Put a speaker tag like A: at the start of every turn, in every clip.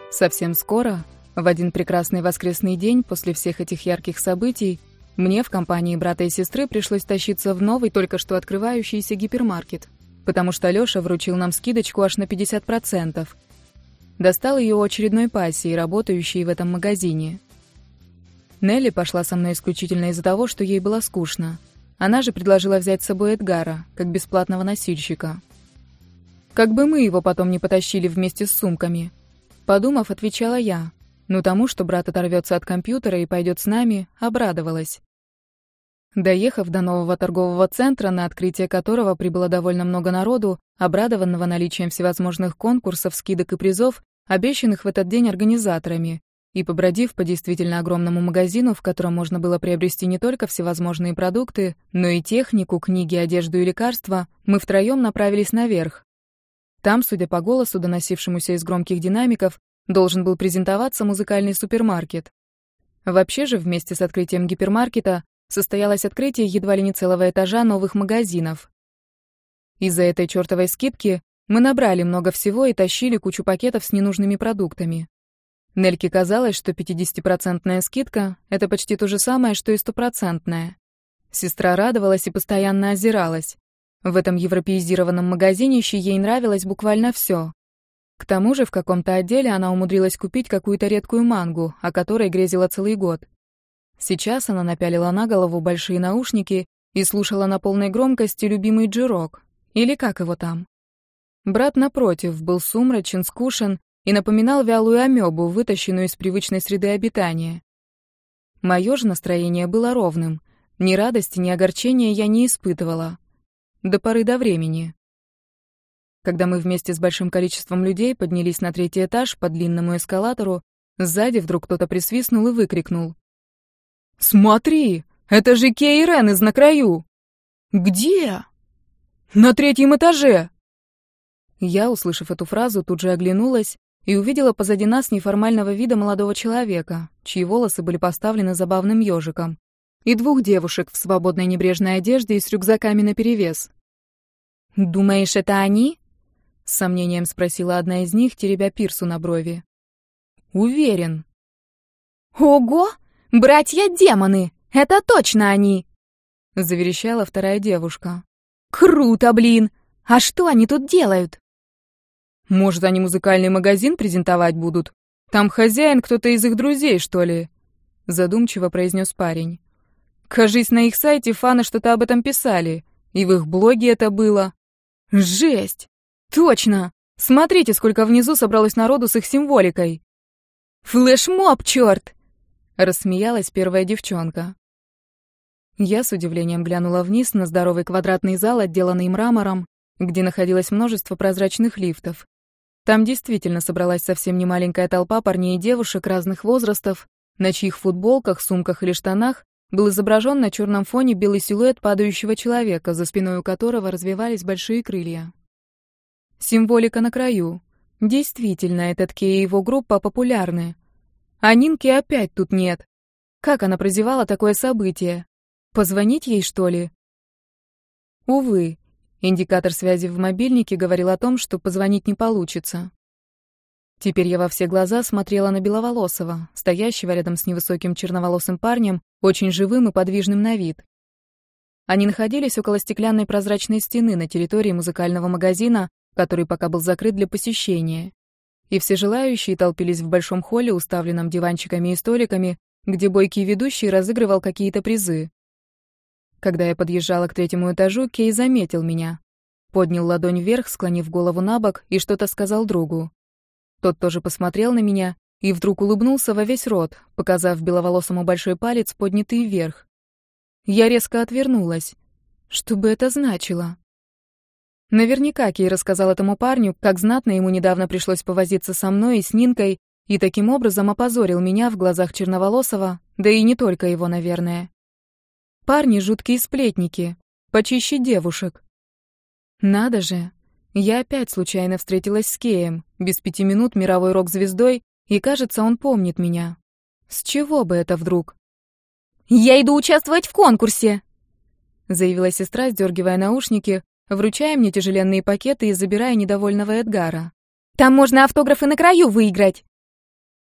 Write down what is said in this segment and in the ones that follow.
A: Совсем скоро, в один прекрасный воскресный день после всех этих ярких событий, мне в компании брата и сестры пришлось тащиться в новый, только что открывающийся гипермаркет, потому что Лёша вручил нам скидочку аж на 50%. Достал ее у очередной пассии, работающей в этом магазине. Нелли пошла со мной исключительно из-за того, что ей было скучно. Она же предложила взять с собой Эдгара, как бесплатного носильщика. Как бы мы его потом не потащили вместе с сумками. Подумав, отвечала я, но тому, что брат оторвется от компьютера и пойдет с нами, обрадовалась. Доехав до нового торгового центра, на открытие которого прибыло довольно много народу, обрадованного наличием всевозможных конкурсов, скидок и призов, обещанных в этот день организаторами, и побродив по действительно огромному магазину, в котором можно было приобрести не только всевозможные продукты, но и технику, книги, одежду и лекарства, мы втроем направились наверх. Там, судя по голосу, доносившемуся из громких динамиков, должен был презентоваться музыкальный супермаркет. Вообще же, вместе с открытием гипермаркета состоялось открытие едва ли не целого этажа новых магазинов. Из-за этой чертовой скидки мы набрали много всего и тащили кучу пакетов с ненужными продуктами. Нельке казалось, что 50% скидка — это почти то же самое, что и 100%. Сестра радовалась и постоянно озиралась. В этом европеизированном магазинище ей нравилось буквально все. К тому же в каком-то отделе она умудрилась купить какую-то редкую мангу, о которой грезила целый год. Сейчас она напялила на голову большие наушники и слушала на полной громкости любимый Джи-рок, или как его там. Брат, напротив, был сумрачен, скушен и напоминал вялую амебу, вытащенную из привычной среды обитания. Мое же настроение было ровным. Ни радости, ни огорчения я не испытывала. До поры до времени. Когда мы вместе с большим количеством людей поднялись на 3-й этаж по длинному эскалатору, сзади вдруг кто-то присвистнул и выкрикнул: «Смотри, это же Кей и Рен из «На краю». «Где?» «На 3-м этаже!» Я, услышав эту фразу, тут же оглянулась и увидела позади нас неформального вида молодого человека, чьи волосы были поставлены забавным ежиком, и 2 девушек в свободной небрежной одежде и с рюкзаками наперевес. «Думаешь, это они?» — с сомнением спросила одна из них, теребя пирсу на брови. «Уверен». «Ого! Братья-демоны! Это точно они!» — заверещала вторая девушка. «Круто, блин! А что они тут делают?» «Может, они музыкальный магазин презентовать будут? Там хозяин кто-то из их друзей, что ли?» — задумчиво произнес парень. «Кажись, на их сайте фаны что-то об этом писали, и в их блоге это было. Жесть! Точно! Смотрите, сколько внизу собралось народу с их символикой!» «Флешмоб, черт!» — рассмеялась первая девчонка. Я с удивлением глянула вниз на здоровый квадратный зал, отделанный мрамором, где находилось множество прозрачных лифтов. Там действительно собралась совсем немаленькая толпа парней и девушек разных возрастов, на чьих футболках, сумках или штанах был изображен на черном фоне белый силуэт падающего человека, за спиной у которого развивались большие крылья. Символика на краю. Действительно, этот Кей и его группа популярны. А Нинки опять тут нет. Как она прозевала такое событие? Позвонить ей, что ли? Увы, индикатор связи в мобильнике говорил о том, что позвонить не получится. Теперь я во все глаза смотрела на Беловолосова, стоящего рядом с невысоким черноволосым парнем, очень живым и подвижным на вид. Они находились около стеклянной прозрачной стены на территории музыкального магазина, который пока был закрыт для посещения. И все желающие толпились в большом холле, уставленном диванчиками и столиками, где бойкий ведущий разыгрывал какие-то призы. Когда я подъезжала к 3-му этажу, Кей заметил меня. Поднял ладонь вверх, склонив голову набок, и что-то сказал другу. Тот тоже посмотрел на меня и вдруг улыбнулся во весь рот, показав беловолосому большой палец, поднятый вверх. Я резко отвернулась. Что бы это значило? Наверняка Кей рассказал этому парню, как знатно ему недавно пришлось повозиться со мной и с Нинкой, и таким образом опозорил меня в глазах черноволосого, да и не только его, наверное. Парни — жуткие сплетники, почище девушек. Надо же, я опять случайно встретилась с Кеем, без 5 минут мировой рок-звездой, и, кажется, он помнит меня. С чего бы это вдруг? «Я иду участвовать в конкурсе!» — заявила сестра, сдергивая наушники, вручая мне тяжеленные пакеты и забирая недовольного Эдгара. «Там можно автографы на краю выиграть!»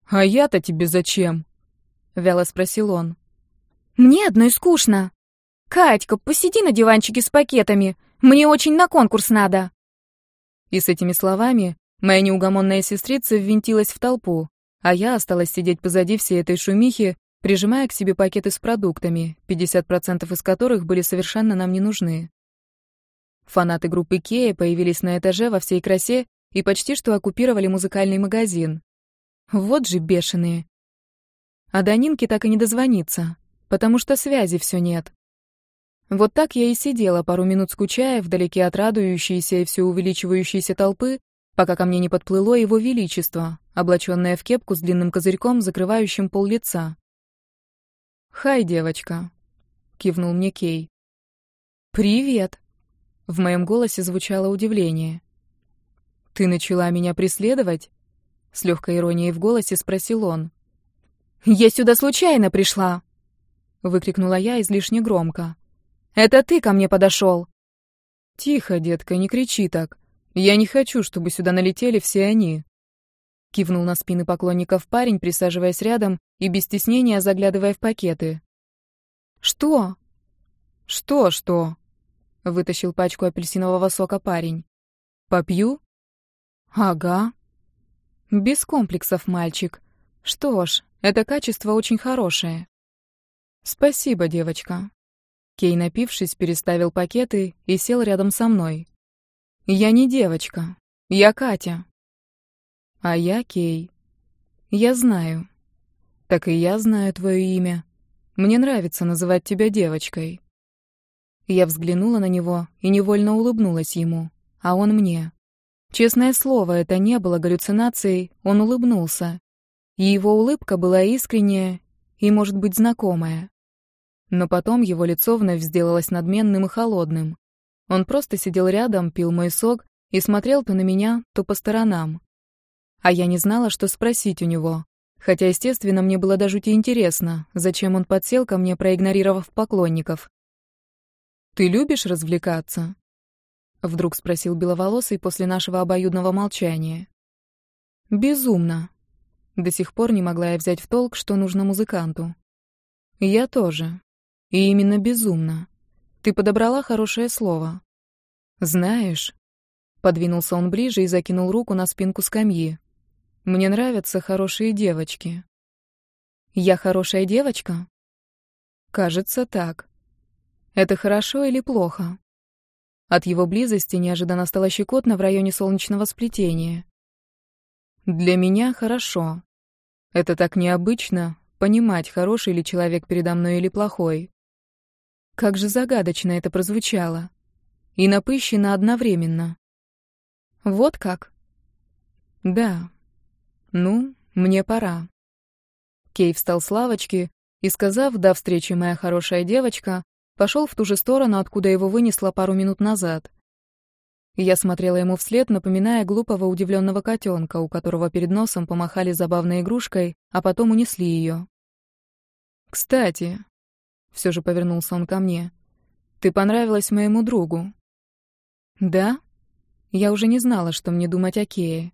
A: «А я-то тебе зачем?» — вяло спросил он.
B: «Мне одной скучно. Катька, посиди на диванчике с пакетами. Мне очень на конкурс надо».
A: И с этими словами моя неугомонная сестрица ввинтилась в толпу, а я осталась сидеть позади всей этой шумихи, прижимая к себе пакеты с продуктами, 50% из которых были совершенно нам не нужны. Фанаты группы Кея появились на этаже во всей красе и почти что оккупировали музыкальный магазин. Вот же бешеные. А до Нинки так и не дозвониться, потому что связи все нет. Вот так я и сидела пару минут, скучая вдалеке от радующейся и все увеличивающейся толпы, пока ко мне не подплыло его величество, облаченное в кепку с длинным козырьком, закрывающим пол лица. «Хай, девочка», — кивнул мне Кей. «Привет», — в моем голосе звучало удивление. «Ты начала меня преследовать?» — с легкой иронией в голосе спросил он.
B: «Я сюда случайно пришла», — выкрикнула я излишне громко. «Это ты ко мне подошел».
A: «Тихо, детка, не кричи так. Я не хочу, чтобы сюда налетели все они», — кивнул на спины поклонников парень, присаживаясь рядом и без стеснения заглядывая в пакеты.
B: «Что?»
A: «Что?» — вытащил пачку апельсинового сока парень. «Попью?»
B: «Ага».
A: «Без комплексов, мальчик. Что ж, это качество очень хорошее». «Спасибо, девочка». Кей, напившись, переставил пакеты и сел рядом со мной. «Я не девочка. Я Катя». «А я Кей. Я знаю». «Так и я знаю твое имя. Мне нравится называть тебя девочкой». Я взглянула на него и невольно улыбнулась ему, а он мне. Честное слово, это не было галлюцинацией, он улыбнулся. И его улыбка была искренняя и, может быть, знакомая. Но потом его лицо вновь сделалось надменным и холодным. Он просто сидел рядом, пил мой сок и смотрел то на меня, то по сторонам. А я не знала, что спросить у него. Хотя, естественно, мне было до жути интересно, зачем он подсел ко мне, проигнорировав поклонников. «Ты любишь развлекаться?» — вдруг спросил беловолосый после нашего обоюдного молчания. «Безумно». До сих пор не могла я взять в толк, что нужно музыканту. «Я тоже. И именно безумно. Ты подобрала хорошее слово. Знаешь...» Подвинулся он ближе и закинул руку на спинку скамьи. «Мне нравятся хорошие девочки». «Я хорошая девочка?» «Кажется, так. Это хорошо или плохо?» От его близости неожиданно стало щекотно в районе солнечного сплетения. «Для меня хорошо. Это так необычно, понимать, хороший ли человек передо мной или плохой. Как же загадочно это прозвучало. И напыщенно одновременно. Вот как?» «Да. Ну, мне пора». Кей встал с лавочки и, сказав «до встречи, моя хорошая девочка», пошел в ту же сторону, откуда его вынесло пару минут назад. Я смотрела ему вслед, напоминая глупого удивленного котенка, у которого перед носом помахали забавной игрушкой, а потом унесли ее. «Кстати», — все же повернулся он ко мне, — «ты понравилась моему другу». «Да?» Я уже не знала, что мне думать о Кее.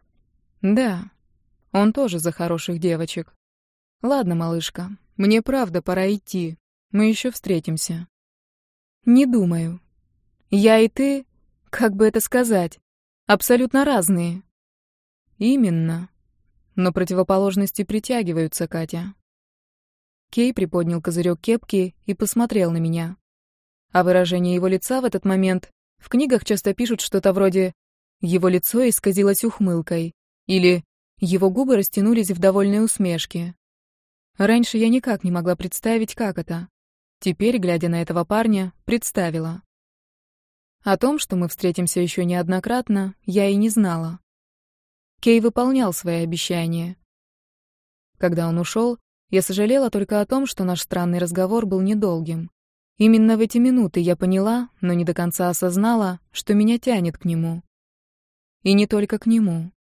A: «Да, он тоже за хороших девочек. Ладно, малышка, мне правда пора идти. Мы еще встретимся». «Не думаю. Я и ты, как бы это сказать, абсолютно разные». «Именно. Но противоположности притягиваются, Катя». Кей приподнял козырек кепки и посмотрел на меня. А выражение его лица в этот момент в книгах часто пишут что-то вроде «его лицо исказилось ухмылкой» или «его губы растянулись в довольной усмешке». Раньше я никак не могла представить, как это. Теперь, глядя на этого парня, представила. О том, что мы встретимся еще неоднократно, я и не знала. Кей выполнял свои обещания. Когда он ушел, я сожалела только о том, что наш странный разговор был недолгим. Именно в эти минуты я поняла, но не до конца осознала, что меня тянет к нему. И не только к нему.